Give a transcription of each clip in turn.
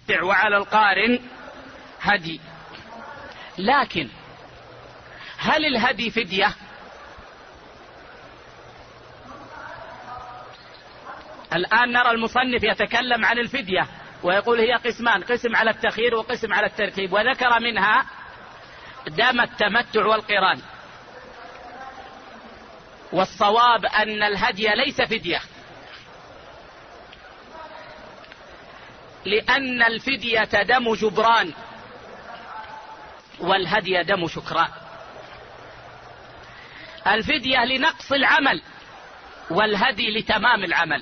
وعلى القارن هدي. لكن هل الهدي فدية؟ الآن نرى المصنف يتكلم عن الفدية ويقول هي قسمان، قسم على التخيير وقسم على الترتيب، وذكر منها دم التمتع والقران. والصواب أن الهدي ليس فدية، لأن الفدية دم جبران والهدي دم شكران. الفدية لنقص العمل والهدي لتمام العمل.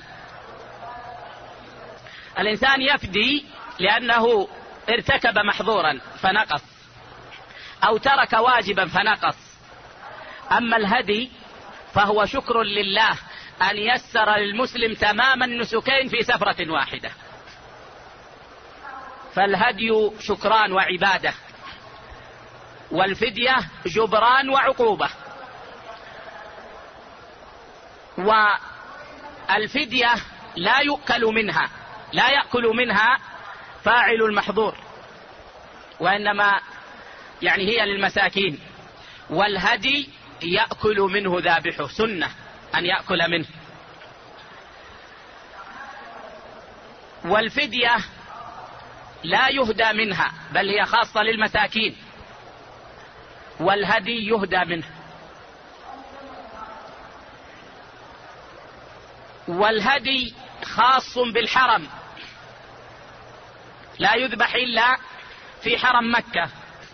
الإنسان يفدي لأنه ارتكب محظورا فنقص، أو ترك واجبا فنقص. أما الهدي فهو شكر لله أن يسر للمسلم تمام النسكين في سفرة واحدة. فالهدي شكران وعبادة، والفدية جبران وعقوبة. والفدية لا يأكل منها فاعل المحظور، وإنما يعني هي للمساكين. والهدي يأكل منه ذابحه، سنة أن يأكل منه. والفدية لا يهدى منها بل هي خاصة للمساكين، والهدي يهدى منه. والهدي خاص بالحرم، لا يذبح إلا في حرم مكة.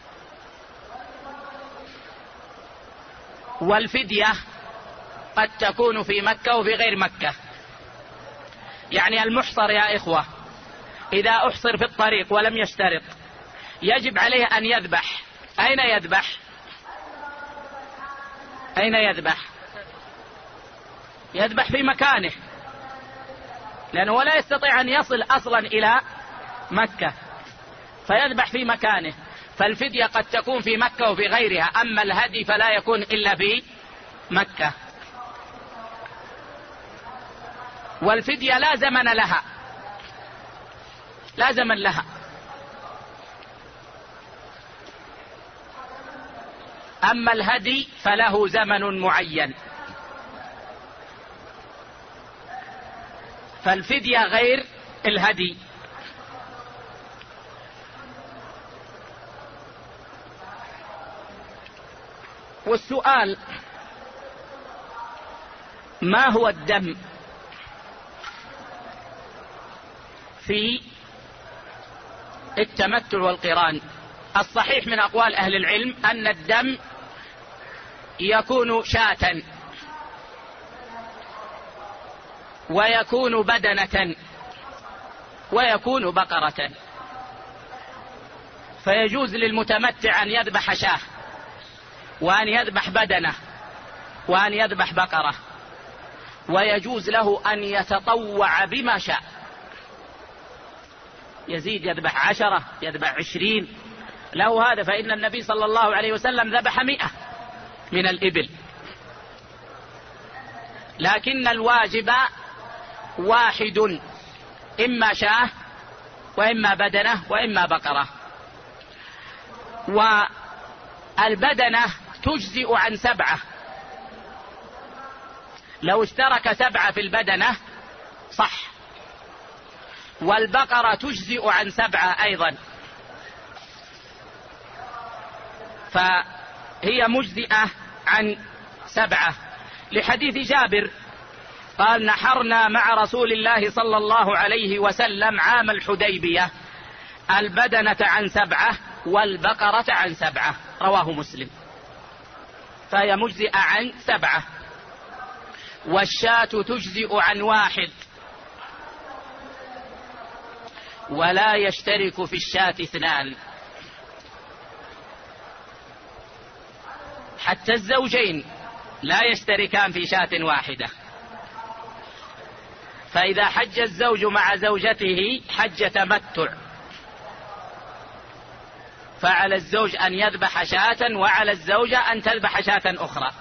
والفدية قد تكون في مكة وفي غير مكة. يعني المحصر يا إخوة إذا أحصر في الطريق ولم يشترط يجب عليه أن يذبح. أين يذبح؟ أين يذبح؟ يذبح في مكانه، لأنه لا يستطيع أن يصل أصلا إلى مكة، فيذبح في مكانه. فالفدية قد تكون في مكة وفي غيرها، أما الهدي فلا يكون إلا في مكة. والفدية لا زمن لها، لا زمن لها. أما الهدي فله زمن معين. فالفدية غير الهدي. والسؤال: ما هو الدم في التمتع والقران؟ الصحيح من أقوال أهل العلم أن الدم يكون شاة، ويكون بدنة، ويكون بقرة. فيجوز للمتمتع أن يذبح شاة، وأن يذبح بدنة، وأن يذبح بقرة. ويجوز له أن يتطوع بما شاء، يزيد، يذبح 10، يذبح 20، له هذا. فإن النبي صلى الله عليه وسلم ذبح 100 من الإبل. لكن الواجب واحد، إما شاة وإما بدنة وإما بقرة. والبدنة تجزئ عن 7، لو اشترك 7 في البدنة صح. والبقرة تجزئ عن 7 أيضا، فهي مجزئة عن 7. لحديث جابر قال: نحرنا مع رسول الله صلى الله عليه وسلم عام الحديبية البدنة عن 7 والبقرة عن 7، رواه مسلم. فهي مجزئة عن 7. والشاة تجزئ عن 1، ولا يشترك في الشاة 2. حتى الزوجين لا يشتركان في شاة واحدة. فإذا حج الزوج مع زوجته حج تمتع، فعلى الزوج أن يذبح شاة، وعلى الزوجة أن تذبح شاة أخرى.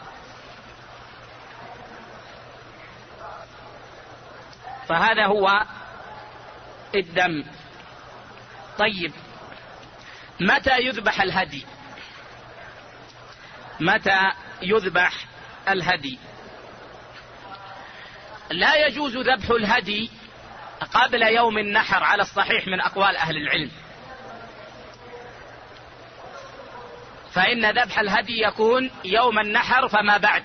فهذا هو الدم. طيب، متى يذبح الهدي؟ متى يذبح الهدي؟ لا يجوز ذبح الهدي قبل يوم النحر على الصحيح من أقوال أهل العلم، فإن ذبح الهدي يكون يوم النحر فما بعد.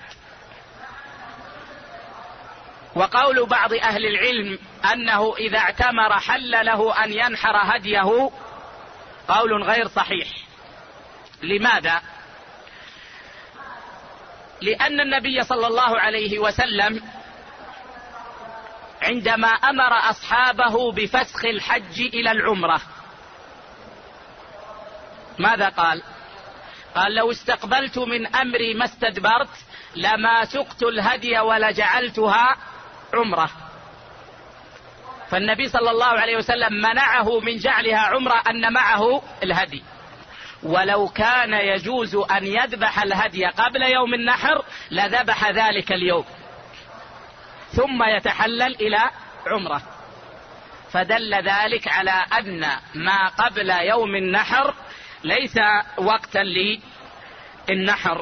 وقول بعض أهل العلم أنه إذا اعتمر حل له أن ينحر هديه قول غير صحيح. لماذا؟ لأن النبي صلى الله عليه وسلم عندما أمر أصحابه بفسخ الحج إلى العمرة ماذا قال؟ قال: لو استقبلت من أمري ما استدبرت لما سقت الهدي ولجعلتها عمرة. فالنبي صلى الله عليه وسلم منعه من جعلها عمرة أن معه الهدي، ولو كان يجوز أن يذبح الهدي قبل يوم النحر لذبح ذلك اليوم ثم يتحلل إلى عمرة. فدل ذلك على أن ما قبل يوم النحر ليس وقتا للنحر.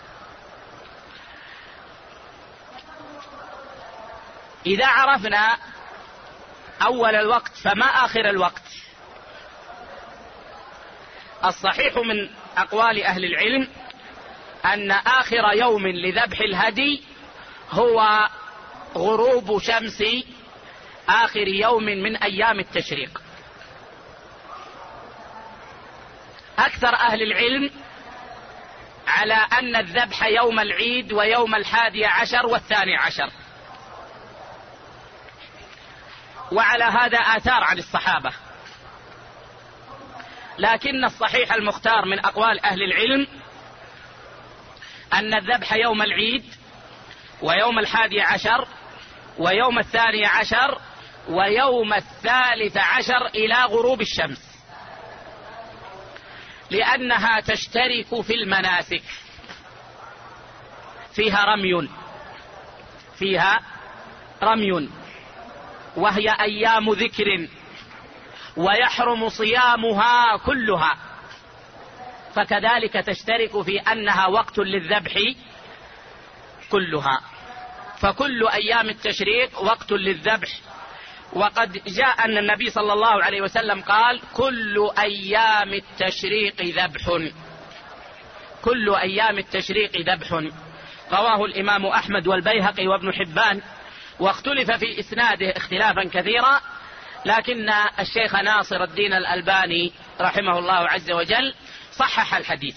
إذا عرفنا أول الوقت فما آخر الوقت؟ الصحيح من أقوال أهل العلم أن آخر يوم لذبح الهدي هو غروب شمس آخر يوم من أيام التشريق. أكثر أهل العلم على أن الذبح يوم العيد ويوم 11 و12، وعلى هذا آثار عن الصحابة. لكن الصحيح المختار من أقوال أهل العلم أن الذبح يوم العيد ويوم 11 ويوم 12 ويوم 13 إلى غروب الشمس، لأنها تشترك في المناسك، فيها رمي وهي أيام ذكر ويحرم صيامها كلها، فكذلك تشترك في أنها وقت للذبح كلها، فكل أيام التشريق وقت للذبح. وقد جاء أن النبي صلى الله عليه وسلم قال: كل أيام التشريق ذبح، كل أيام التشريق ذبح. رواه الإمام أحمد والبيهقي وابن حبان، واختلف في إسناده اختلافا كثيرا، لكن الشيخ ناصر الدين الألباني رحمه الله عز وجل صحح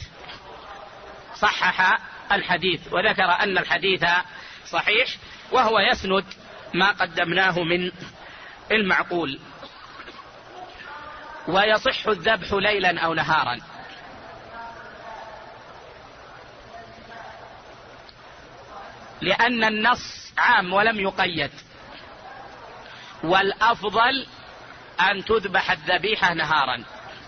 الحديث وذكر أن الحديث صحيح، وهو يسند ما قدمناه من المعقول. ويصح الذبح ليلا أو نهارا، لأن النص عام ولم يقيد، والأفضل أن تذبح الذبيحة نهارا.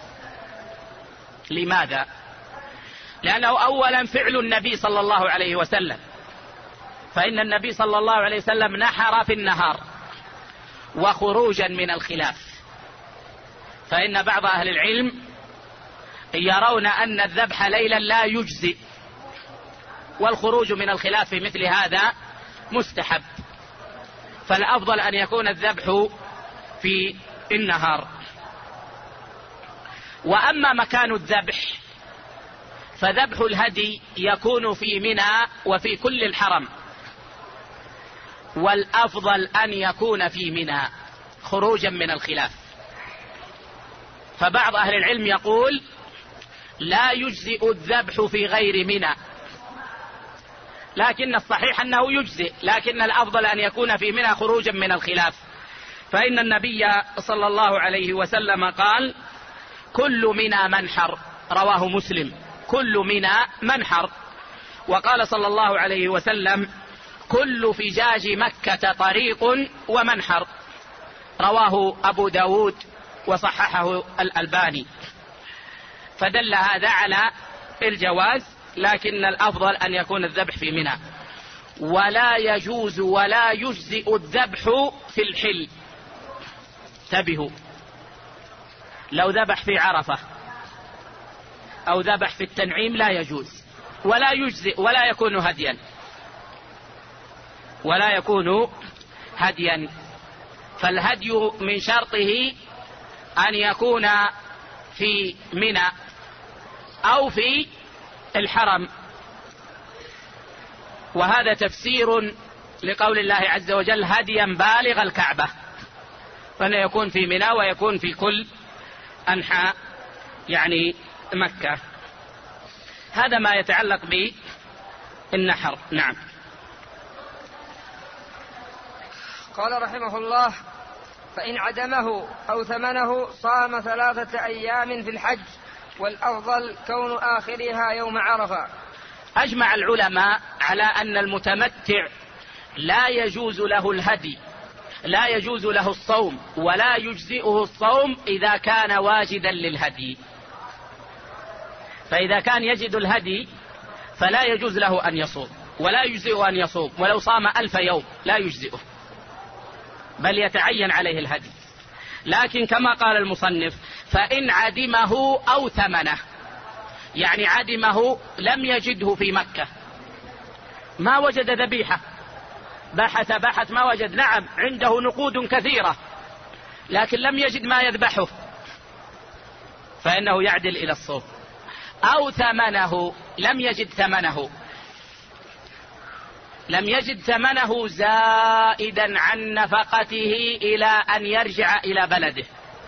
لماذا؟ لأنه أولا فعل النبي صلى الله عليه وسلم، فإن النبي صلى الله عليه وسلم نحر في النهار، وخروجا من الخلاف، فإن بعض أهل العلم يرون أن الذبح ليلا لا يجزئ، والخروج من الخلاف في مثل هذا مستحب، فالأفضل أن يكون الذبح في النهار. وأما مكان الذبح فذبح الهدي يكون في منى وفي كل الحرم، والأفضل أن يكون في منى خروجا من الخلاف. فبعض أهل العلم يقول: لا يجزئ الذبح في غير منى، لكن الصحيح أنه يجزئ، لكن الأفضل أن يكون في منى خروجا من الخلاف، فإن النبي صلى الله عليه وسلم قال: كل منى منحر، رواه مسلم، كل منى منحر. وقال صلى الله عليه وسلم: كل فجاج مكة طريق ومنحر، رواه أبو داود وصححه الألباني. فدل هذا على الجواز، لكن الأفضل أن يكون الذبح في منى. ولا يجوز ولا يجزئ الذبح في الحل، انتبهوا، لو ذبح في عرفة أو ذبح في التنعيم لا يجوز ولا يجزئ ولا يكون هديا. فالهدي من شرطه أن يكون في منى أو في الحرم. وهذا تفسير لقول الله عز وجل هديا بالغ الكعبة، فإنه يكون في منى ويكون في كل أنحاء مكة. هذا ما يتعلق بالنحر. نعم. قال رحمه الله: فإن عدمه أو ثمنه صام 3 أيام في الحج، والأفضل كون آخرها يوم عرفة. أجمع العلماء على أن المتمتع لا يجوز له الهدي، لا يجوز له الصوم ولا يجزئه الصوم إذا كان واجدا للهدي. فإذا كان يجد الهدي فلا يجوز له أن يصوم ولا يجزئه أن يصوم، ولو صام 1000 يوم لا يجزئه، بل يتعين عليه الهدي. لكن كما قال المصنف: فإن عدمه أو ثمنه، يعني عدمه لم يجده في مكة، ما وجد ذبيحة، بحث ما وجد، نعم عنده نقود كثيرة لكن لم يجد ما يذبحه، فإنه يعدل إلى الصوم. أو ثمنه، لم يجد ثمنه زائدا عن نفقته إلى أن يرجع إلى بلده،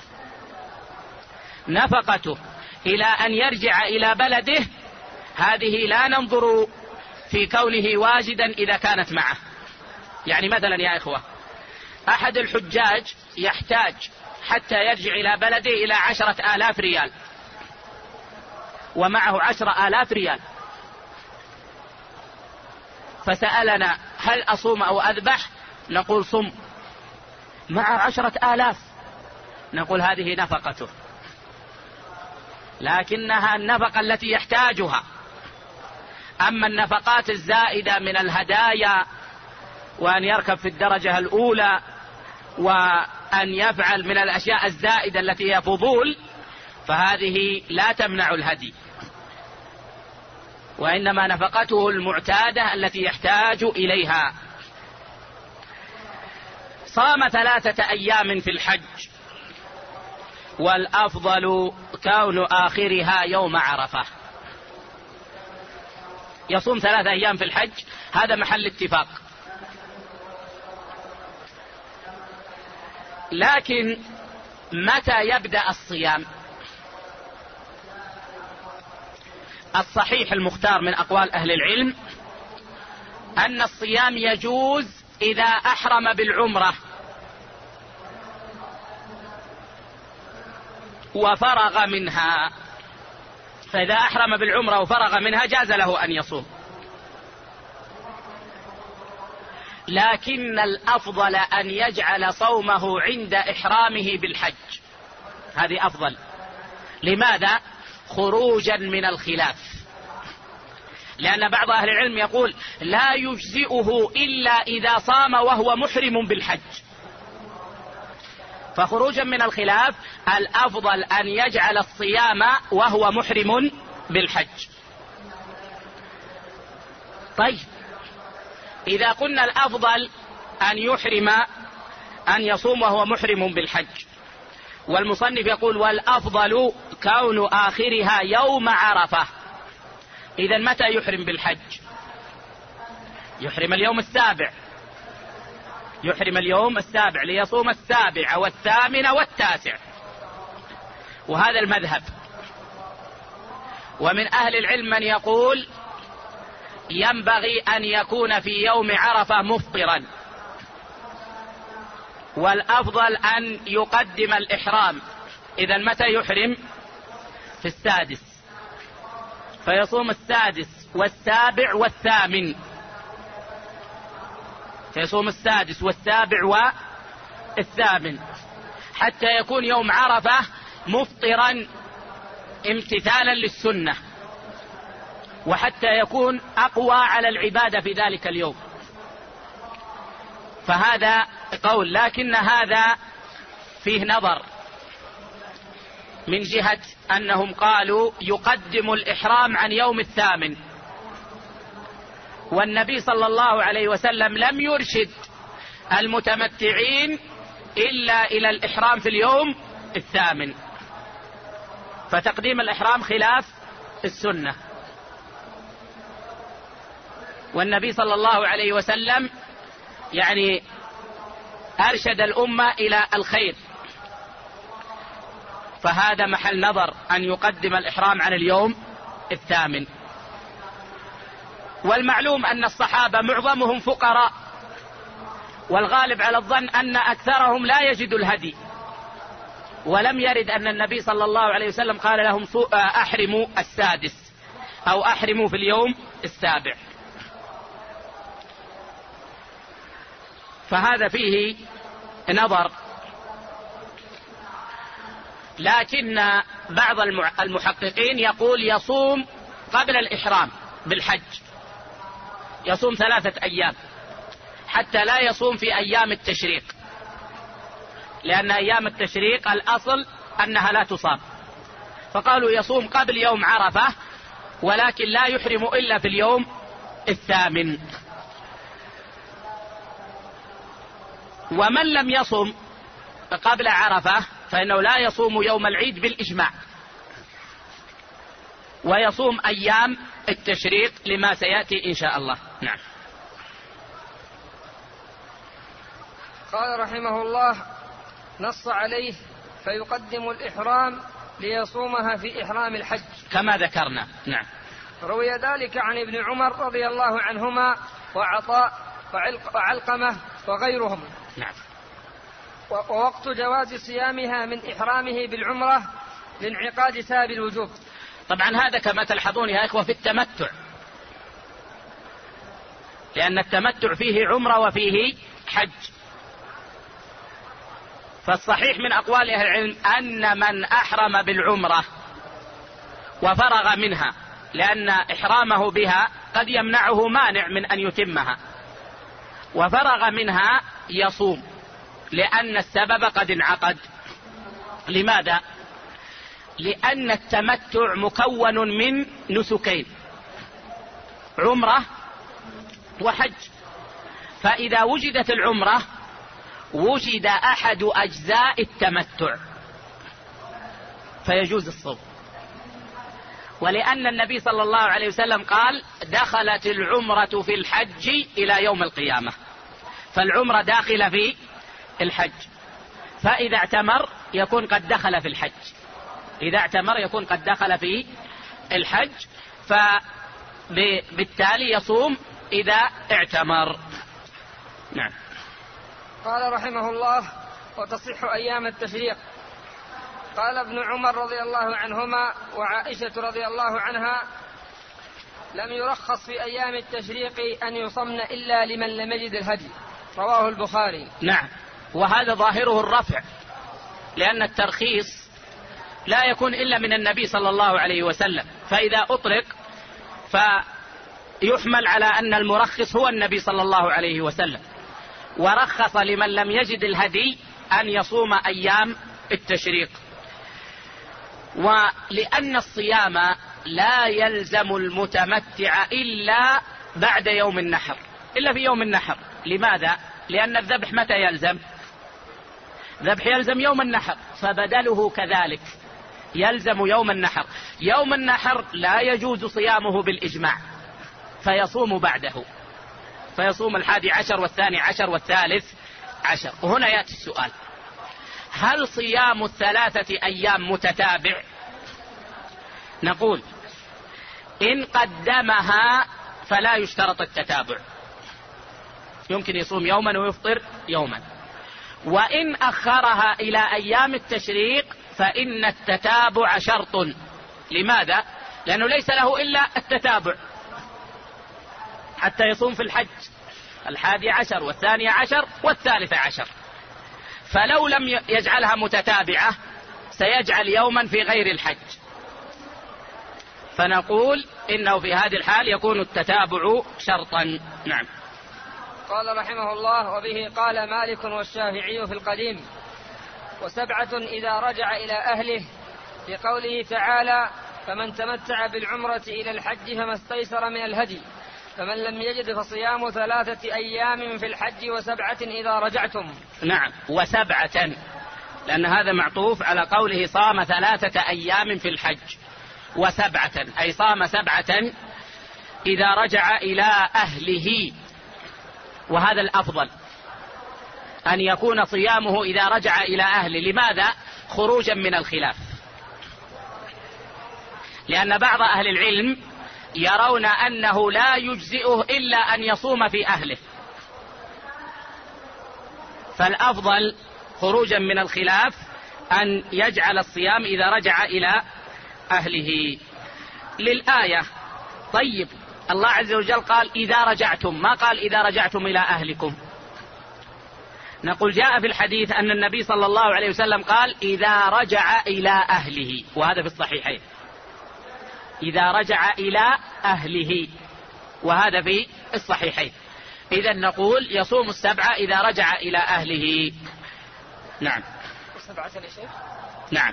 نفقته إلى أن يرجع إلى بلده هذه لا ننظر في كونه واجدا إذا كانت معه. يعني مثلا يا إخوة، أحد الحجاج يحتاج حتى يرجع إلى بلده إلى 10,000 ريال، ومعه 10,000 ريال، فسألنا: هل أصوم أو أذبح؟ نقول: صم. مع 10,000 نقول: هذه نفقته، لكنها النفقة التي يحتاجها. أما النفقات الزائدة من الهدايا، وأن يركب في الدرجة الأولى، وأن يفعل من الأشياء الزائدة التي هي فضول، فهذه لا تمنع الهدي، وإنما نفقته المعتادة التي يحتاج إليها. صام 3 أيام في الحج، والأفضل كون آخرها يوم عرفة. يصوم 3 أيام في الحج، هذا محل اتفاق. لكن متى يبدأ الصيام؟ الصحيح المختار من أقوال أهل العلم أن الصيام يجوز إذا أحرم بالعمرة وفرغ منها، فإذا أحرم بالعمرة وفرغ منها جاز له أن يصوم. لكن الأفضل أن يجعل صومه عند إحرامه بالحج، هذه أفضل. لماذا؟ خروجا من الخلاف، لأن بعض أهل العلم يقول لا يجزئه إلا إذا صام وهو محرم بالحج، فخروجا من الخلاف الأفضل أن يجعل الصيام وهو محرم بالحج. طيب، إذا قلنا الأفضل أن يصوم وهو محرم بالحج، والمصنف يقول والأفضل كون آخرها يوم عرفة، إذن متى يحرم بالحج؟ يحرم اليوم السابع، ليصوم 7 و8 و9، وهذا المذهب. ومن أهل العلم من يقول ينبغي أن يكون في يوم عرفة مفطرا، والأفضل أن يقدم الإحرام. إذن متى يحرم؟ في 6، فيصوم 6 و7 و8، فيصوم 6 و7 و8 حتى يكون يوم عرفة مفطرا امتثالا للسنة، وحتى يكون أقوى على العبادة في ذلك اليوم. فهذا قول، لكن هذا فيه نظر، من جهة أنهم قالوا يقدم الإحرام عن يوم الثامن، والنبي صلى الله عليه وسلم لم يرشد المتمتعين إلا إلى الإحرام في اليوم الثامن، فتقديم الإحرام خلاف السنة. والنبي صلى الله عليه وسلم يعني أرشد الأمة إلى الخير، فهذا محل نظر أن يقدم الإحرام عن اليوم الثامن. والمعلوم أن الصحابة معظمهم فقراء، والغالب على الظن أن أكثرهم لا يجد الهدي، ولم يرد أن النبي صلى الله عليه وسلم قال لهم أحرموا السادس أو أحرموا في اليوم السابع. فهذا فيه نظر. لكن بعض المحققين يقول يصوم قبل الإحرام بالحج، يصوم 3 أيام حتى لا يصوم في أيام التشريق، لأن أيام التشريق الأصل أنها لا تصام، فقالوا يصوم قبل يوم عرفة ولكن لا يحرم إلا في اليوم الثامن. ومن لم يصم قبل عرفة فإنه لا يصوم يوم العيد بالإجماع، ويصوم أيام التشريق لما سيأتي إن شاء الله. نعم. قال رحمه الله: نص عليه فيقدم الإحرام ليصومها في إحرام الحج كما ذكرنا. نعم. روي ذلك عن ابن عمر رضي الله عنهما وعطاء وعلقمة وغيرهم. نعم. ووقت جواز صيامها من إحرامه بالعمرة لانعقاد سبب الوجوب. طبعا هذا كما تلحظون يا إخوة في التمتع، لأن التمتع فيه عمرة وفيه حج. فالصحيح من أقوال أهل العلم أن من أحرم بالعمرة وفرغ منها، لأن إحرامه بها قد يمنعه مانع من أن يتمها، وفرغ منها يصوم، لأن السبب قد انعقد. لماذا؟ لأن التمتع مكون من نسكين، عمرة وحج، فإذا وجدت العمرة وجد أحد أجزاء التمتع فيجوز الصوم. ولأن النبي صلى الله عليه وسلم قال: دخلت العمرة في الحج إلى يوم القيامة، فالعمرة داخلة في الحج، فإذا اعتمر يكون قد دخل في الحج، إذا اعتمر يكون قد دخل في الحج، فبالتالي يصوم إذا اعتمر. نعم. قال رحمه الله: وتصح أيام التشريق. قال ابن عمر رضي الله عنهما وعائشة رضي الله عنها: لم يرخص في أيام التشريق أن يصمن إلا لمن لم يجد الهدي. رواه البخاري. نعم. وهذا ظاهره الرفع، لأن الترخيص لا يكون إلا من النبي صلى الله عليه وسلم، فإذا أطلق فيحمل على أن المرخص هو النبي صلى الله عليه وسلم، ورخص لمن لم يجد الهدي أن يصوم أيام التشريق. ولأن الصيام لا يلزم المتمتع إلا بعد يوم النحر، إلا في يوم النحر. لماذا؟ لأن الذبح متى يلزم؟ الذبح يلزم يوم النحر، فبدله كذلك يلزم يوم النحر. يوم النحر لا يجوز صيامه بالإجماع، فيصوم بعده، فيصوم 11 و12 و13. وهنا يأتي السؤال: هل صيام 3 أيام متتابع؟ نقول إن قدمها فلا يشترط التتابع، يمكن يصوم يوما ويفطر يوما. وإن أخرها إلى أيام التشريق فإن التتابع شرط. لماذا؟ لأنه ليس له إلا التتابع حتى يصوم في الحج 11 و12 و13. فلو لم يجعلها متتابعة سيجعل يوما في غير الحج، فنقول إنه في هذه الحال يكون التتابع شرطا. نعم. قال رحمه الله: وبه قال مالك والشافعي في القديم: 7 إذا رجع إلى أهله في قوله تعالى: فمن تمتع بالعمرة إلى الحج فما استيسر من الهدي، فمن لم يجد فصيام 3 أيام في الحج و7 إذا رجعتم. نعم، و7، لأن هذا معطوف على قوله صام 3 أيام في الحج، و7 أي صام 7 إذا رجع إلى أهله. وهذا الأفضل أن يكون صيامه إذا رجع إلى أهله. لماذا؟ خروجا من الخلاف، لأن بعض أهل العلم يرون أنه لا يجزئه إلا أن يصوم في أهله، فالأفضل خروجا من الخلاف أن يجعل الصيام إذا رجع إلى أهله للآية. طيب، الله عز وجل قال إذا رجعتم، ما قال إذا رجعتم إلى أهلكم. نقول جاء في الحديث أن النبي صلى الله عليه وسلم قال إذا رجع إلى أهله، وهذا في الصحيحين، إذا رجع إلى أهله، وهذا في الصحيحين. إذن نقول يصوم 7 إذا رجع إلى أهله. نعم. 7 يا شيخ؟ نعم،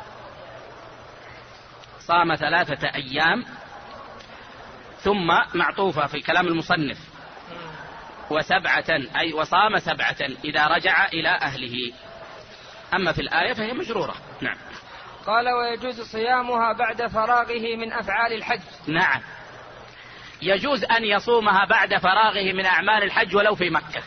صام 3 أيام، ثم معطوفة في كلام المصنف، و7 أي وصام 7 إذا رجع إلى أهله. أما في الآية فهي مجرورة. نعم. قال: ويجوز صيامها بعد فراغه من أفعال الحج. نعم، يجوز أن يصومها بعد فراغه من أعمال الحج، ولو في مكة،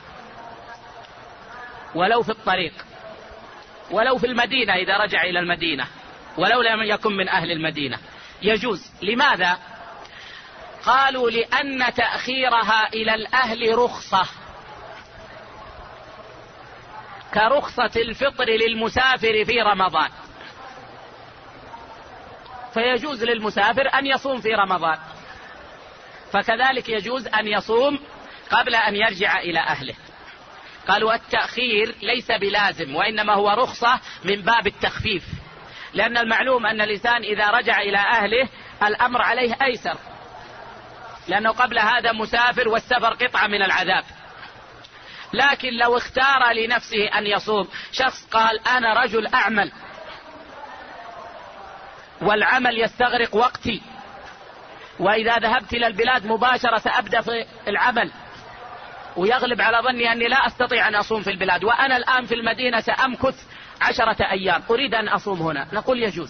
ولو في الطريق، ولو في المدينة إذا رجع إلى المدينة، ولو لم يكن من أهل المدينة يجوز. لماذا؟ قالوا لأن تأخيرها إلى الأهل رخصة، كرخصة الفطر للمسافر في رمضان، فيجوز للمسافر أن يصوم في رمضان، فكذلك يجوز أن يصوم قبل أن يرجع إلى أهله. قالوا التأخير ليس بلازم، وإنما هو رخصة من باب التخفيف، لأن المعلوم أن الإنسان إذا رجع إلى أهله الأمر عليه أيسر، لأنه قبل هذا مسافر، والسفر قطعة من العذاب. لكن لو اختار لنفسه أن يصوم، شخص قال أنا رجل أعمل والعمل يستغرق وقتي، وإذا ذهبت إلى البلاد مباشرة سأبدأ في العمل، ويغلب على ظني أني لا أستطيع أن أصوم في البلاد، وأنا الآن في المدينة سأمكث 10 أيام، أريد أن أصوم هنا، نقول يجوز،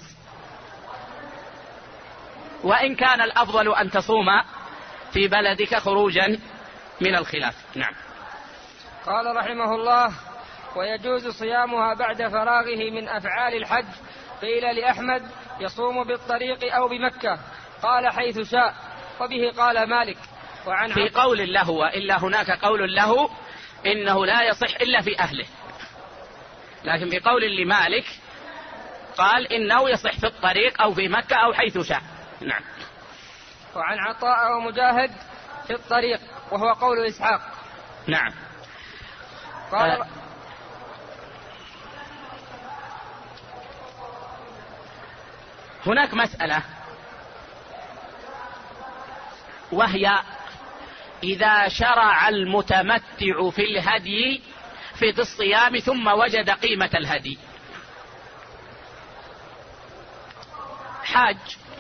وإن كان الأفضل أن تصوم في بلدك خروجا من الخلاف. نعم. قال رحمه الله: ويجوز صيامها بعد فراغه من أفعال الحج. قيل لأحمد: يصوم بالطريق أو بمكة، قال حيث شاء، وبه قال مالك. وعن في قول له وإلا هناك قول له إنه لا يصح إلا في أهله، لكن في قول لمالك قال إنه يصح في الطريق أو في مكة أو حيث شاء. نعم. وعن عطاء ومجاهد في الطريق، وهو قول إسحاق. نعم. قال هناك مسألة، وهي إذا شرع المتمتع في الهدي في الصيام ثم وجد قيمة الهدي. حاج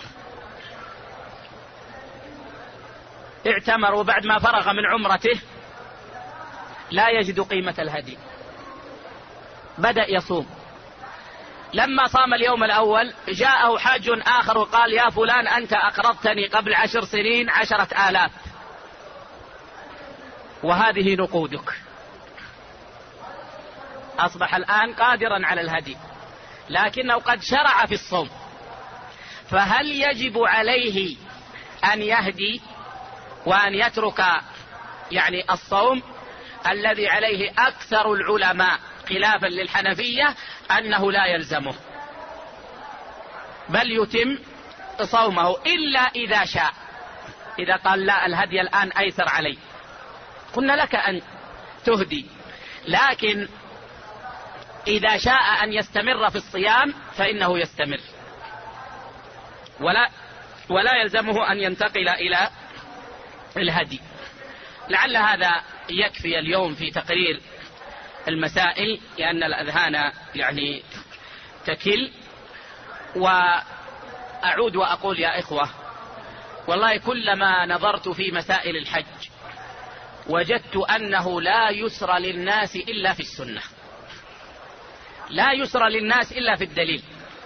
اعتمر وبعد ما فرغ من عمرته لا يجد قيمة الهدي، بدأ يصوم، لما صام اليوم الأول جاءه حاج آخر وقال: يا فلان أنت أقرضتني قبل 10 سنين 10,000 وهذه نقودك. أصبح الآن قادرا على الهدي، لكنه قد شرع في الصوم، فهل يجب عليه أن يهدي وأن يترك الصوم؟ الذي عليه أكثر العلماء خلافا للحنفية أنه لا يلزمه، بل يتم صومه إلا إذا شاء. إذا قال لا، الهدي الآن أيسر علي، قلنا لك أن تهدي، لكن إذا شاء أن يستمر في الصيام فإنه يستمر، ولا يلزمه أن ينتقل إلى الهدي. لعل هذا يكفي اليوم في تقرير المسائل، لأن الأذهان تكل، وأعود وأقول يا إخوة، والله كلما نظرت في مسائل الحج وجدت أنه لا يسر للناس إلا في السنة، لا يسر للناس إلا في الدليل.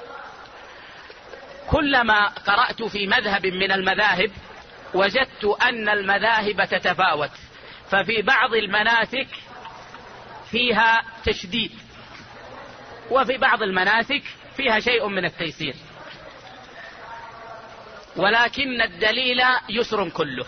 كلما قرأت في مذهب من المذاهب وجدت أن المذاهب تتفاوت، ففي بعض المناسك فيها تشديد، وفي بعض المناسك فيها شيء من التيسير، ولكن الدليل يسر كله.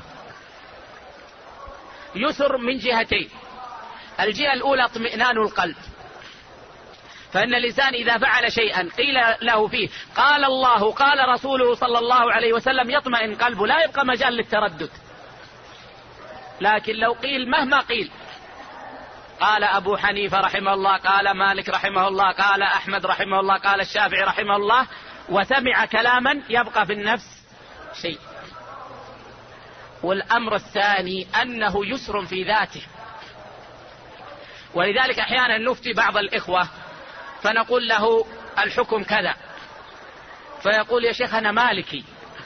يسر من جهتين: الجهة الأولى اطمئنان القلب، فإن الإنسان إذا فعل شيئا قيل له فيه قال الله قال رسوله صلى الله عليه وسلم يطمئن قلبه، لا يبقى مجال للتردد. لكن لو قيل مهما قيل، قال أبو حنيفة رحمه الله، قال مالك رحمه الله، قال أحمد رحمه الله، قال الشافعي رحمه الله، وسمع كلاما يبقى في النفس شيء. والأمر الثاني أنه يسر في ذاته، ولذلك أحيانا نفتي بعض الإخوة فنقول له الحكم كذا، فيقول يا شيخ أنا مالكي،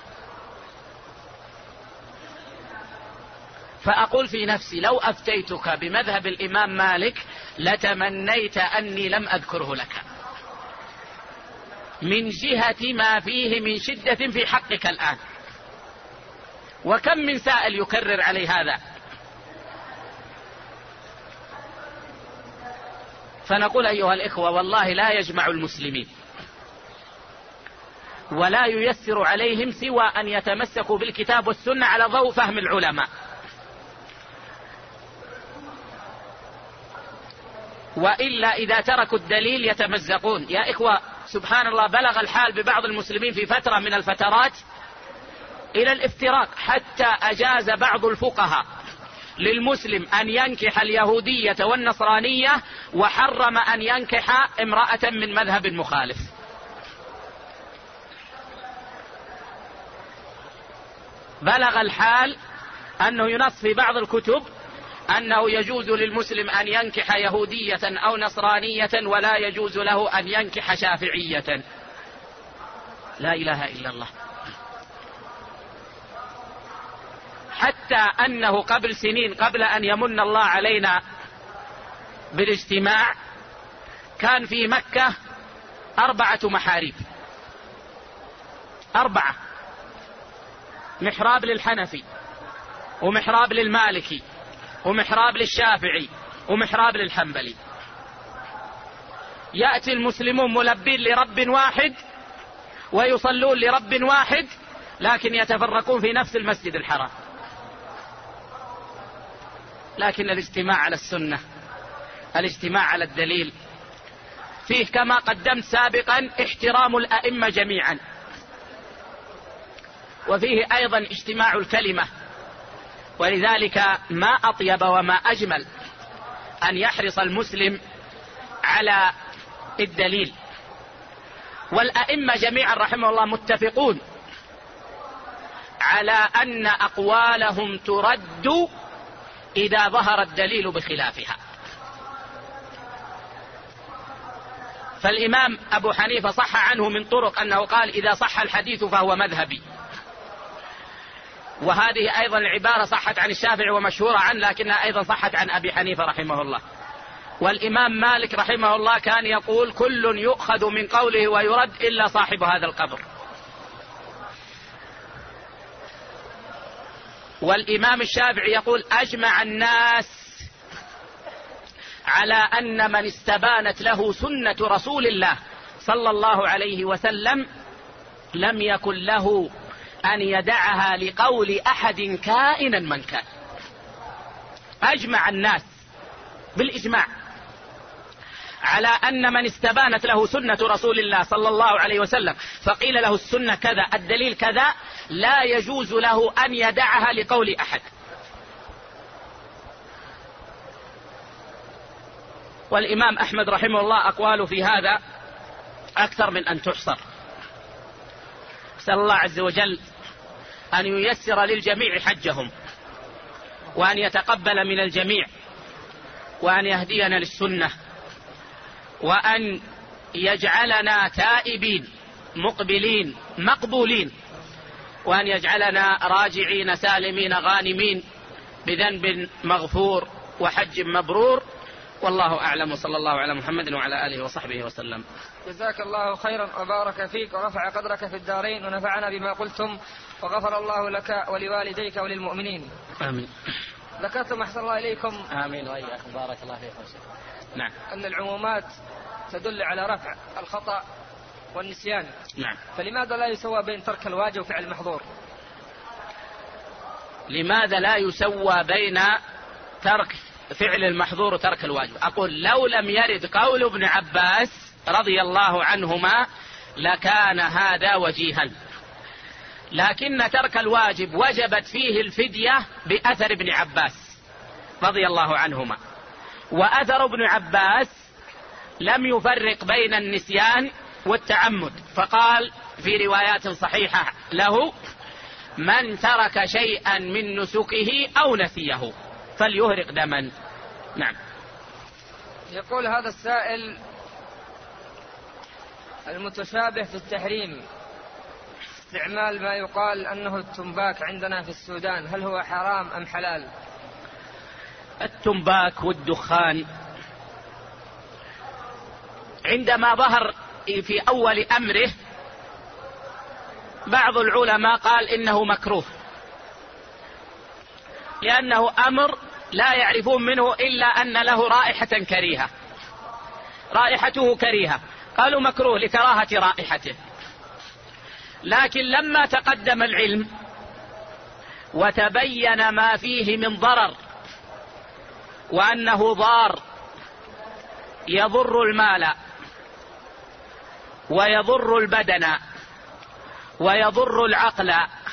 فأقول في نفسي لو أفتيتك بمذهب الإمام مالك لتمنيت أني لم أذكره لك، من جهة ما فيه من شدة في حقك الآن، وكم من سائل يكرر علي هذا. فنقول أيها الإخوة والله لا يجمع المسلمين ولا ييسر عليهم سوى أن يتمسكوا بالكتاب والسنة على ضوء فهم العلماء. وإلا إذا تركوا الدليل يتمزقون. يا إخوة سبحان الله، بلغ الحال ببعض المسلمين في فترة من الفترات إلى الافتراق، حتى أجاز بعض الفقهاء للمسلم أن ينكح اليهودية والنصرانية، وحرم أن ينكح امرأة من مذهب مخالف. بلغ الحال أنه ينص في بعض الكتب أنه يجوز للمسلم أن ينكح يهودية أو نصرانية، ولا يجوز له أن ينكح شافعية. لا إله إلا الله. حتى أنه قبل سنين، قبل أن يمن الله علينا بالاجتماع، كان في مكة 4 محاريب، 4: محراب للحنفي، ومحراب للمالكي، ومحراب للشافعي، ومحراب للحنبلي. يأتي المسلمون ملبين لرب واحد ويصلون لرب واحد، لكن يتفرقون في نفس المسجد الحرام. لكن الاجتماع على السنة، الاجتماع على الدليل، فيه كما قدمت سابقا احترام الأئمة جميعا، وفيه أيضا اجتماع الكلمة. ولذلك ما أطيب وما أجمل أن يحرص المسلم على الدليل. والأئمة جميعا رحمه الله متفقون على أن أقوالهم ترد إذا ظهر الدليل بخلافها. فالإمام أبو حنيفة صح عنه من طرق أنه قال إذا صح الحديث فهو مذهبي، وهذه أيضا العبارة صحت عن الشافعي ومشهورة عنه، لكنها أيضا صحت عن أبي حنيفة رحمه الله. والإمام مالك رحمه الله كان يقول كل يؤخذ من قوله ويرد إلا صاحب هذا القبر. والإمام الشافعي يقول أجمع الناس على أن من استبانت له سنة رسول الله صلى الله عليه وسلم لم يكن له أن يدعها لقول أحد كائنا من كان. أجمع الناس بالإجماع على أن من استبانت له سنة رسول الله صلى الله عليه وسلم فقيل له السنة كذا الدليل كذا، لا يجوز له أن يدعها لقول أحد. والإمام أحمد رحمه الله أقواله في هذا أكثر من أن تحصر. أسأل الله عز وجل أن ييسر للجميع حجهم، وأن يتقبل من الجميع، وأن يهدينا للسنة، وأن يجعلنا تائبين مقبلين مقبولين، وأن يجعلنا راجعين سالمين غانمين بذنب مغفور وحج مبرور. والله أعلم، صلى الله على محمد وعلى آله وصحبه وسلم. جزاك الله خيرا وبارك فيك ورفع قدرك في الدارين ونفعنا بما قلتم وغفر الله لك ولوالديك وللمؤمنين. آمين. ذكرتم أحسن الله إليكم. آمين وإياكم، بارك الله فيكم. نعم. أن العمومات تدل على رفع الخطأ والنسيان. نعم. فلماذا لا يسوى بين ترك الواجب وفعل المحظور؟ لماذا لا يسوى بين ترك فعل المحظور وترك الواجب؟ أقول لو لم يرد قول ابن عباس رضي الله عنهما لكان هذا وجيها، لكن ترك الواجب وجبت فيه الفدية بأثر ابن عباس رضي الله عنهما، وأثر ابن عباس لم يفرق بين النسيان والتعمد، فقال في روايات صحيحة له: من ترك شيئا من نسكه أو نسيه فليهرق دما. نعم. يقول هذا السائل: المتشابه في التحريم استعمال ما يقال أنه التنباك عندنا في السودان، هل هو حرام أم حلال؟ التنباك والدخان عندما ظهر في أول أمره بعض العلماء قال إنه مكروه، لأنه أمر لا يعرفون منه إلا أن له رائحة كريهة، رائحته كريهة، قالوا مكروه لكراهة رائحته. لكن لما تقدم العلم وتبين ما فيه من ضرر وأنه ضار يضر المال ويضر البدن ويضر العقل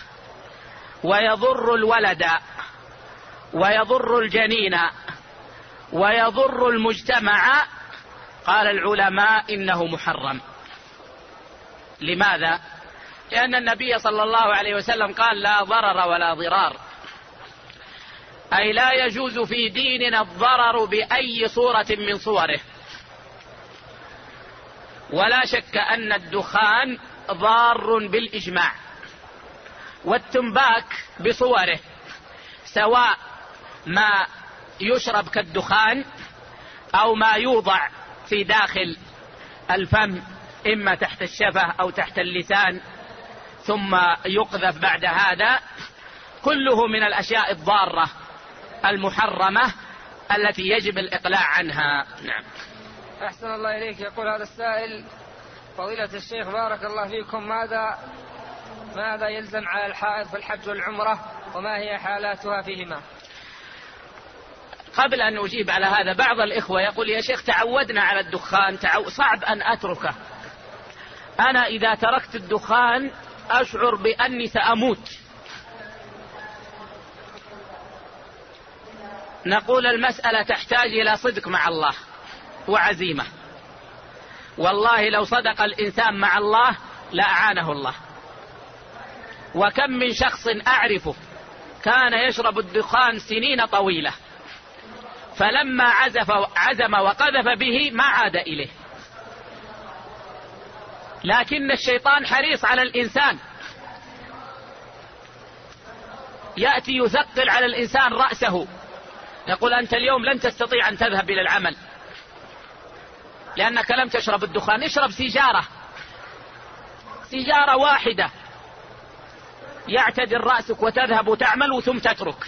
ويضر الولد ويضر الجنين ويضر المجتمع، قال العلماء إنه محرم. لماذا؟ لأن النبي صلى الله عليه وسلم قال: لا ضرر ولا ضرار، أي لا يجوز في ديننا الضرر بأي صورة من صوره. ولا شك أن الدخان ضار بالإجماع، والتنباك بصوره، سواء ما يشرب كالدخان أو ما يوضع في داخل الفم إما تحت الشفة أو تحت اللسان ثم يقذف بعد هذا، كله من الأشياء الضارة المحرمة التي يجب الإقلاع عنها. نعم. أحسن الله إليك. يقول هذا السائل: فضيلة الشيخ بارك الله فيكم، ماذا يلزم على الحائض في الحج والعمرة وما هي حالاتها فيهما؟ قبل أن أجيب على هذا، بعض الإخوة يقول: يا شيخ تعودنا على الدخان، صعب أن أتركه، أنا إذا تركت الدخان أشعر بأني سأموت. نقول المسألة تحتاج إلى صدق مع الله وعزيمة، والله لو صدق الإنسان مع الله لأعانه الله. وكم من شخص أعرفه كان يشرب الدخان سنين طويلة، فلما عزم وقذف به ما عاد إليه. لكن الشيطان حريص على الإنسان، يأتي يثقل على الإنسان رأسه، يقول: أنت اليوم لن تستطيع أن تذهب إلى العمل لأنك لم تشرب الدخان، اشرب سيجارة واحدة يعتدل رأسك وتذهب تعمل ثم تترك،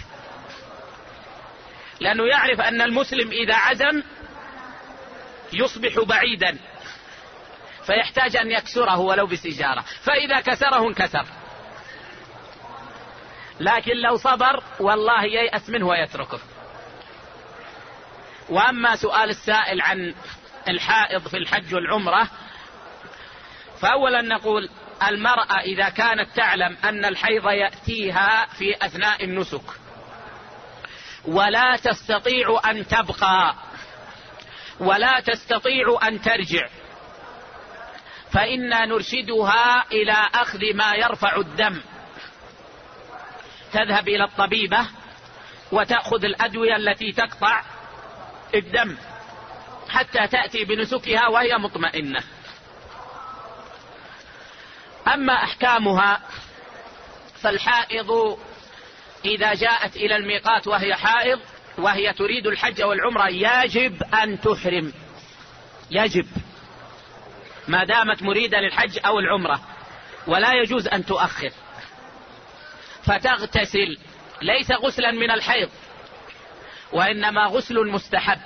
لأنه يعرف أن المسلم إذا عزم يصبح بعيدا فيحتاج أن يكسره ولو بسيجارة، فإذا كسره انكسر. لكن لو صبر والله ييأس منه ويتركه. وأما سؤال السائل عن الحائض في الحج والعمرة، فأولا نقول: المرأة إذا كانت تعلم أن الحيض يأتيها في أثناء النسك ولا تستطيع أن تبقى ولا تستطيع أن ترجع، فإنا نرشدها إلى أخذ ما يرفع الدم، تذهب إلى الطبيبة وتأخذ الأدوية التي تقطع الدم حتى تأتي بنسكها وهي مطمئنة. أما أحكامها فالحائض إذا جاءت إلى الميقات وهي حائض وهي تريد الحج أو العمرة يجب أن تحرم، يجب ما دامت مريدة للحج أو العمرة، ولا يجوز أن تؤخر، فتغتسل ليس غسلا من الحيض وإنما غسل مستحب،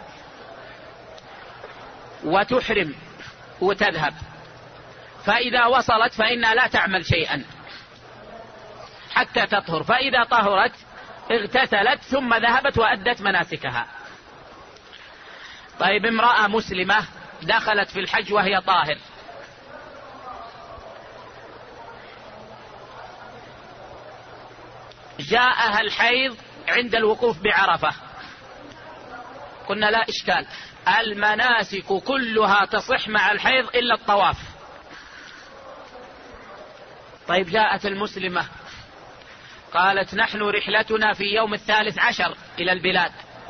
وتحرم وتذهب، فإذا وصلت فإنها لا تعمل شيئا حتى تطهر، فإذا طهرت اغتسلت ثم ذهبت وأدت مناسكها. طيب امرأة مسلمة دخلت في الحج وهي طاهر، جاءها الحيض عند الوقوف بعرفة، قلنا لا إشكال، المناسك كلها تصح مع الحيض إلا الطواف. طيب جاءت المسلمة قالت نحن رحلتنا في يوم 13 إلى البلاد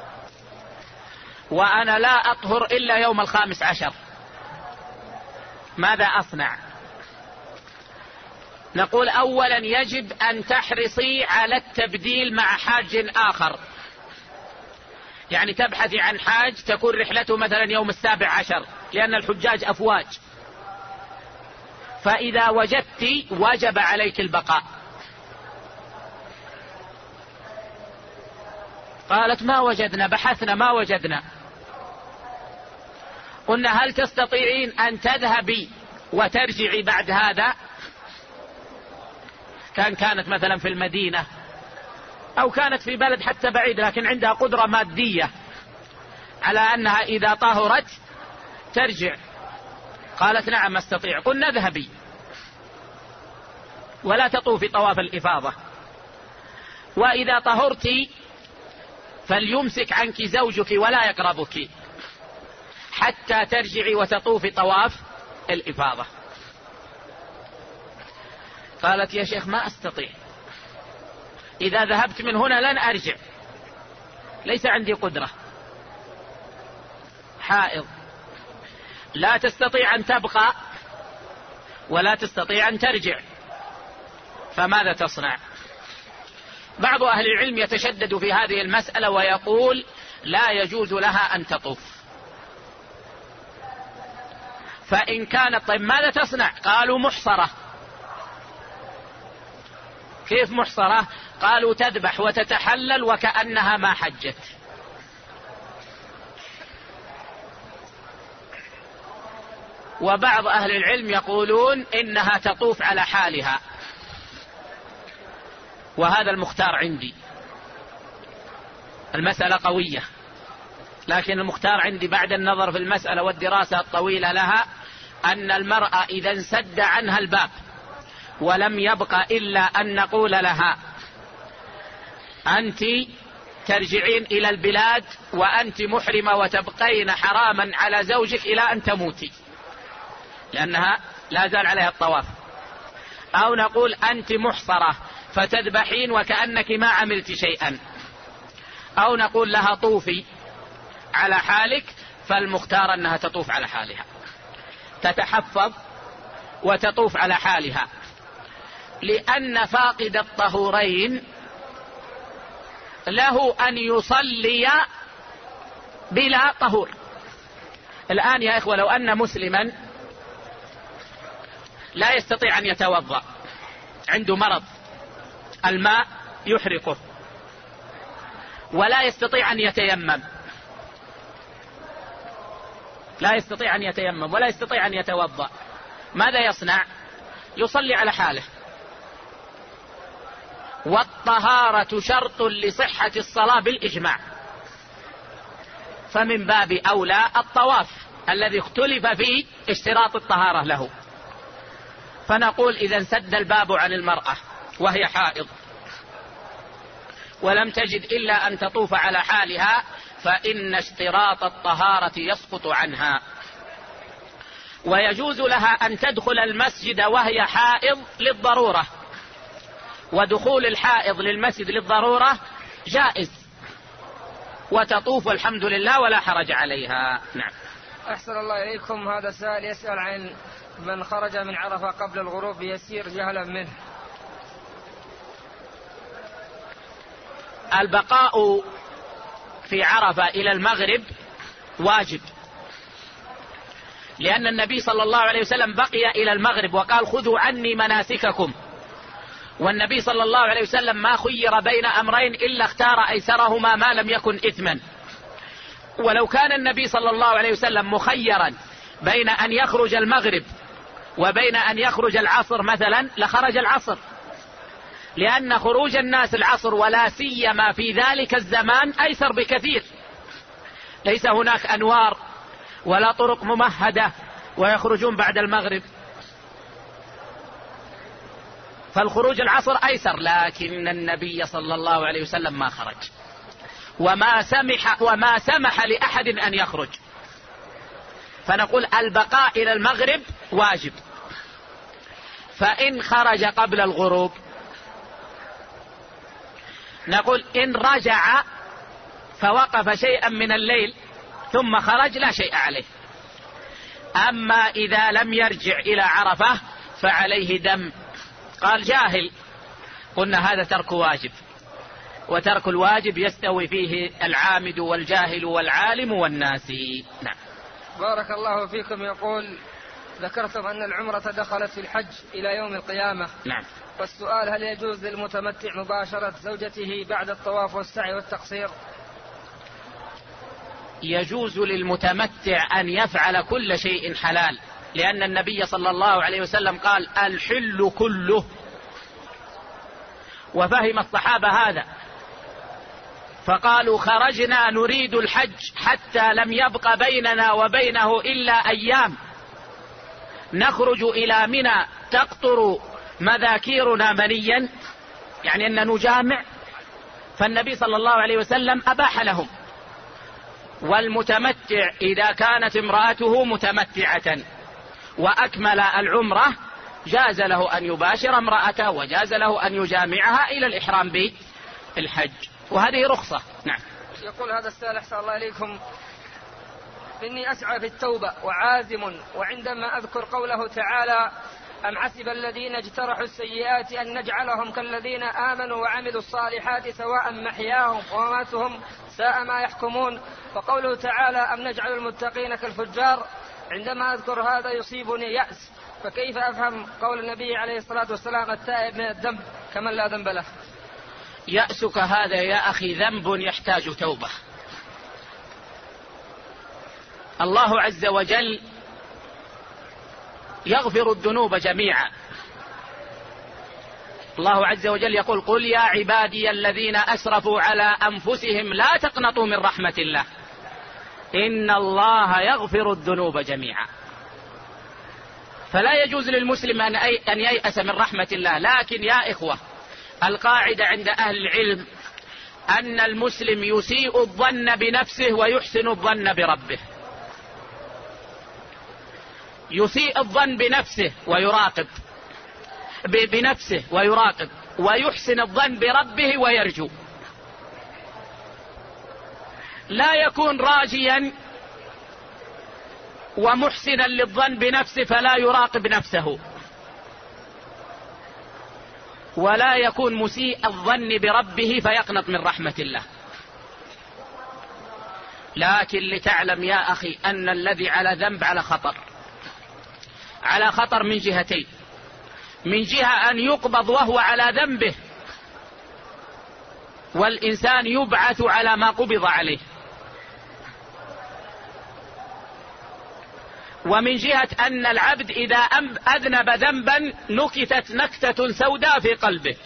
وأنا لا أطهر إلا يوم 15، ماذا أصنع؟ نقول أولا يجب أن تحرصي على التبديل مع حاج آخر، يعني تبحثي عن حاج تكون رحلته مثلا يوم 17 لأن الحجاج أفواج، فإذا وجدت وجب عليك البقاء. قالت ما وجدنا، بحثنا ما وجدنا. قلنا هل تستطيعين أن تذهبي وترجعي بعد هذا؟ كانت مثلا في المدينة أو كانت في بلد حتى بعيد لكن عندها قدرة مادية على أنها إذا طهرت ترجع. قالت نعم أستطيع. قلنا اذهبي ولا تطوفي طواف الإفاضة، وإذا طهرت فليمسك عنك زوجك ولا يقربك حتى ترجعي وتطوفي طواف الإفاضة. قالت يا شيخ ما أستطيع، إذا ذهبت من هنا لن أرجع، ليس عندي قدرة، حائض لا تستطيع أن تبقى ولا تستطيع أن ترجع، فماذا تصنع؟ بعض أهل العلم يتشدد في هذه المسألة ويقول لا يجوز لها أن تطوف. فإن كانت طيب ماذا تصنع؟ قالوا محصرة. كيف محصرة؟ قالوا تذبح وتتحلل وكأنها ما حجت. وبعض أهل العلم يقولون إنها تطوف على حالها، وهذا المختار عندي. المسألة قوية، لكن المختار عندي بعد النظر في المسألة والدراسة الطويلة لها أن المرأة إذا انسد عنها الباب ولم يبق إلا أن نقول لها أنت ترجعين إلى البلاد وأنت محرمة وتبقين حراما على زوجك إلى أن تموتي لأنها لا زال عليها الطواف، أو نقول أنت محصرة فتذبحين وكأنك ما عملت شيئا، أو نقول لها طوفي على حالك. فالمختار أنها تطوف على حالها، تتحفظ وتطوف على حالها، لأن فاقد الطهورين له أن يصلي بلا طهور. الآن يا إخوة لو أن مسلما لا يستطيع أن يتوضأ، عنده مرض الماء يحرقه، ولا يستطيع أن يتيمم، لا يستطيع أن يتيمم ولا يستطيع أن يتوضأ، ماذا يصنع؟ يصلي على حاله. والطهارة شرط لصحة الصلاة بالإجماع، فمن باب أولى الطواف الذي اختلف في اشتراط الطهارة له. فنقول إذا انسد الباب عن المرأة وهي حائض ولم تجد إلا أن تطوف على حالها فإن اشتراط الطهارة يسقط عنها، ويجوز لها أن تدخل المسجد وهي حائض للضرورة، ودخول الحائض للمسجد للضرورة جائز، وتطوف والحمد لله ولا حرج عليها. نعم. أحسن الله إليكم. هذا سائل يسأل عن من خرج من عرفة قبل الغروب يسير جهلا منه. البقاء في عرفة إلى المغرب واجب، لأن النبي صلى الله عليه وسلم بقي إلى المغرب وقال خذوا عني مناسككم، والنبي صلى الله عليه وسلم ما خير بين أمرين إلا اختار أيسرهما ما لم يكن إثما. ولو كان النبي صلى الله عليه وسلم مخيرا بين أن يخرج المغرب وبين أن يخرج العصر مثلا لخرج العصر، لأن خروج الناس العصر ولا سيما في ذلك الزمان أيسر بكثير، ليس هناك أنوار ولا طرق ممهدة ويخرجون بعد المغرب، فالخروج العصر أيسر. لكن النبي صلى الله عليه وسلم ما خرج وما سمح لأحد أن يخرج، فنقول البقاء إلى المغرب واجب. فإن خرج قبل الغروب نقول إن رجع فوقف شيئا من الليل ثم خرج لا شيء عليه. أما إذا لم يرجع إلى عرفة فعليه دم. قال جاهل، قلنا هذا ترك واجب، وترك الواجب يستوي فيه العامد والجاهل والعالم والناسي. نعم. بارك الله فيكم. يقول ذكرتم أن العمرة دخلت في الحج إلى يوم القيامة. نعم. والسؤال هل يجوز للمتمتع مباشرة زوجته بعد الطواف والسعي والتقصير؟ يجوز للمتمتع أن يفعل كل شيء حلال، لأن النبي صلى الله عليه وسلم قال الحل كله، وفهم الصحابة هذا فقالوا خرجنا نريد الحج حتى لم يبق بيننا وبينه إلا أيام نخرج إلى منى تقطر مذاكيرنا منيا، يعني أن نجامع، فالنبي صلى الله عليه وسلم أباح لهم. والمتمتع إذا كانت امرأته متمتعة وأكمل العمرة جاز له أن يباشر امرأته وجاز له أن يجامعها إلى الإحرام بالحج، وهذه رخصة. نعم. يقول هذا السائل أحسن الله إليكم إني أسعى في التوبة وعازم، وعندما أذكر قوله تعالى أم حسب الذين اجترحوا السيئات أن نجعلهم كالذين آمنوا وعملوا الصالحات سواء محياهم ومماتهم ساء ما يحكمون، وقوله تعالى أم نجعل المتقين كالفجار، عندما أذكر هذا يصيبني يأس، فكيف أفهم قول النبي عليه الصلاة والسلام التائب من الذنب كمن لا ذنب له؟ يأسك هذا يا أخي ذنب يحتاج توبة. الله عز وجل يغفر الذنوب جميعا. الله عز وجل يقول قل يا عبادي الذين أسرفوا على أنفسهم لا تقنطوا من رحمة الله إن الله يغفر الذنوب جميعا. فلا يجوز للمسلم أن ييأس من رحمة الله. لكن يا إخوة القاعدة عند أهل العلم أن المسلم يسيء الظن بنفسه ويحسن الظن بربه. يسيء الظن بنفسه ويراقب ويحسن الظن بربه ويرجو. لا يكون راجيا ومحسنا للظن بنفسه فلا يراقب نفسه، ولا يكون مسيء الظن بربه فيقنط من رحمة الله. لكن لتعلم يا أخي أن الذي على ذنب على خطر من جهتين: من جهة أن يقبض وهو على ذنبه والإنسان يبعث على ما قبض عليه، ومن جهة أن العبد إذا أذنب ذنبا نكتت نكتة سوداء في قلبه،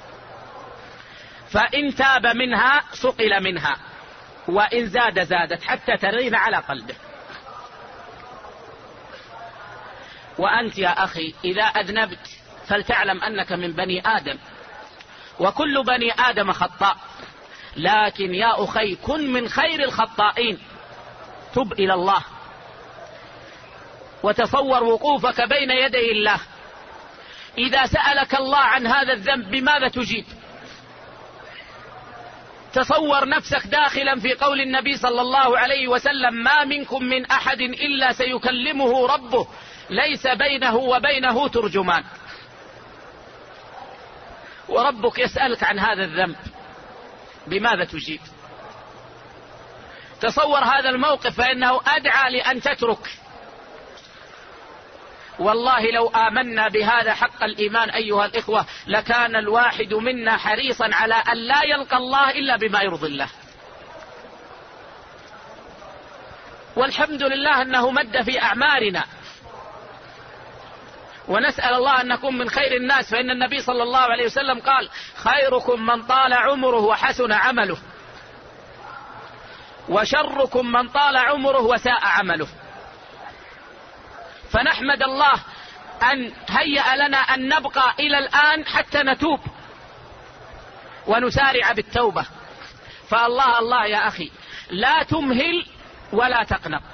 فإن تاب منها صقل منها، وإن زادت حتى ترين على قلبه. وأنت يا أخي إذا أذنبت فلتعلم أنك من بني آدم، وكل بني آدم خطاء، لكن يا أخي كن من خير الخطائين. تب إلى الله وتصور وقوفك بين يدي الله. إذا سألك الله عن هذا الذنب بماذا تجيب؟ تصور نفسك داخلا في قول النبي صلى الله عليه وسلم: ما منكم من أحد إلا سيكلمه ربه ليس بينه وبينه ترجمان، وربك يسألك عن هذا الذنب، بماذا تجيب؟ تصور هذا الموقف، فإنه أدعى لأن تترك. والله لو آمنا بهذا حق الإيمان أيها الإخوة لكان الواحد منا حريصا على أن لا يلقى الله إلا بما يرضي الله. والحمد لله أنه مد في أعمارنا، ونسأل الله أن نكون من خير الناس، فإن النبي صلى الله عليه وسلم قال: خيركم من طال عمره وحسن عمله، وشركم من طال عمره وساء عمله. فنحمد الله أن هيأ لنا أن نبقى إلى الآن حتى نتوب ونسارع بالتوبة. فالله الله يا أخي، لا تمهل ولا تقنط.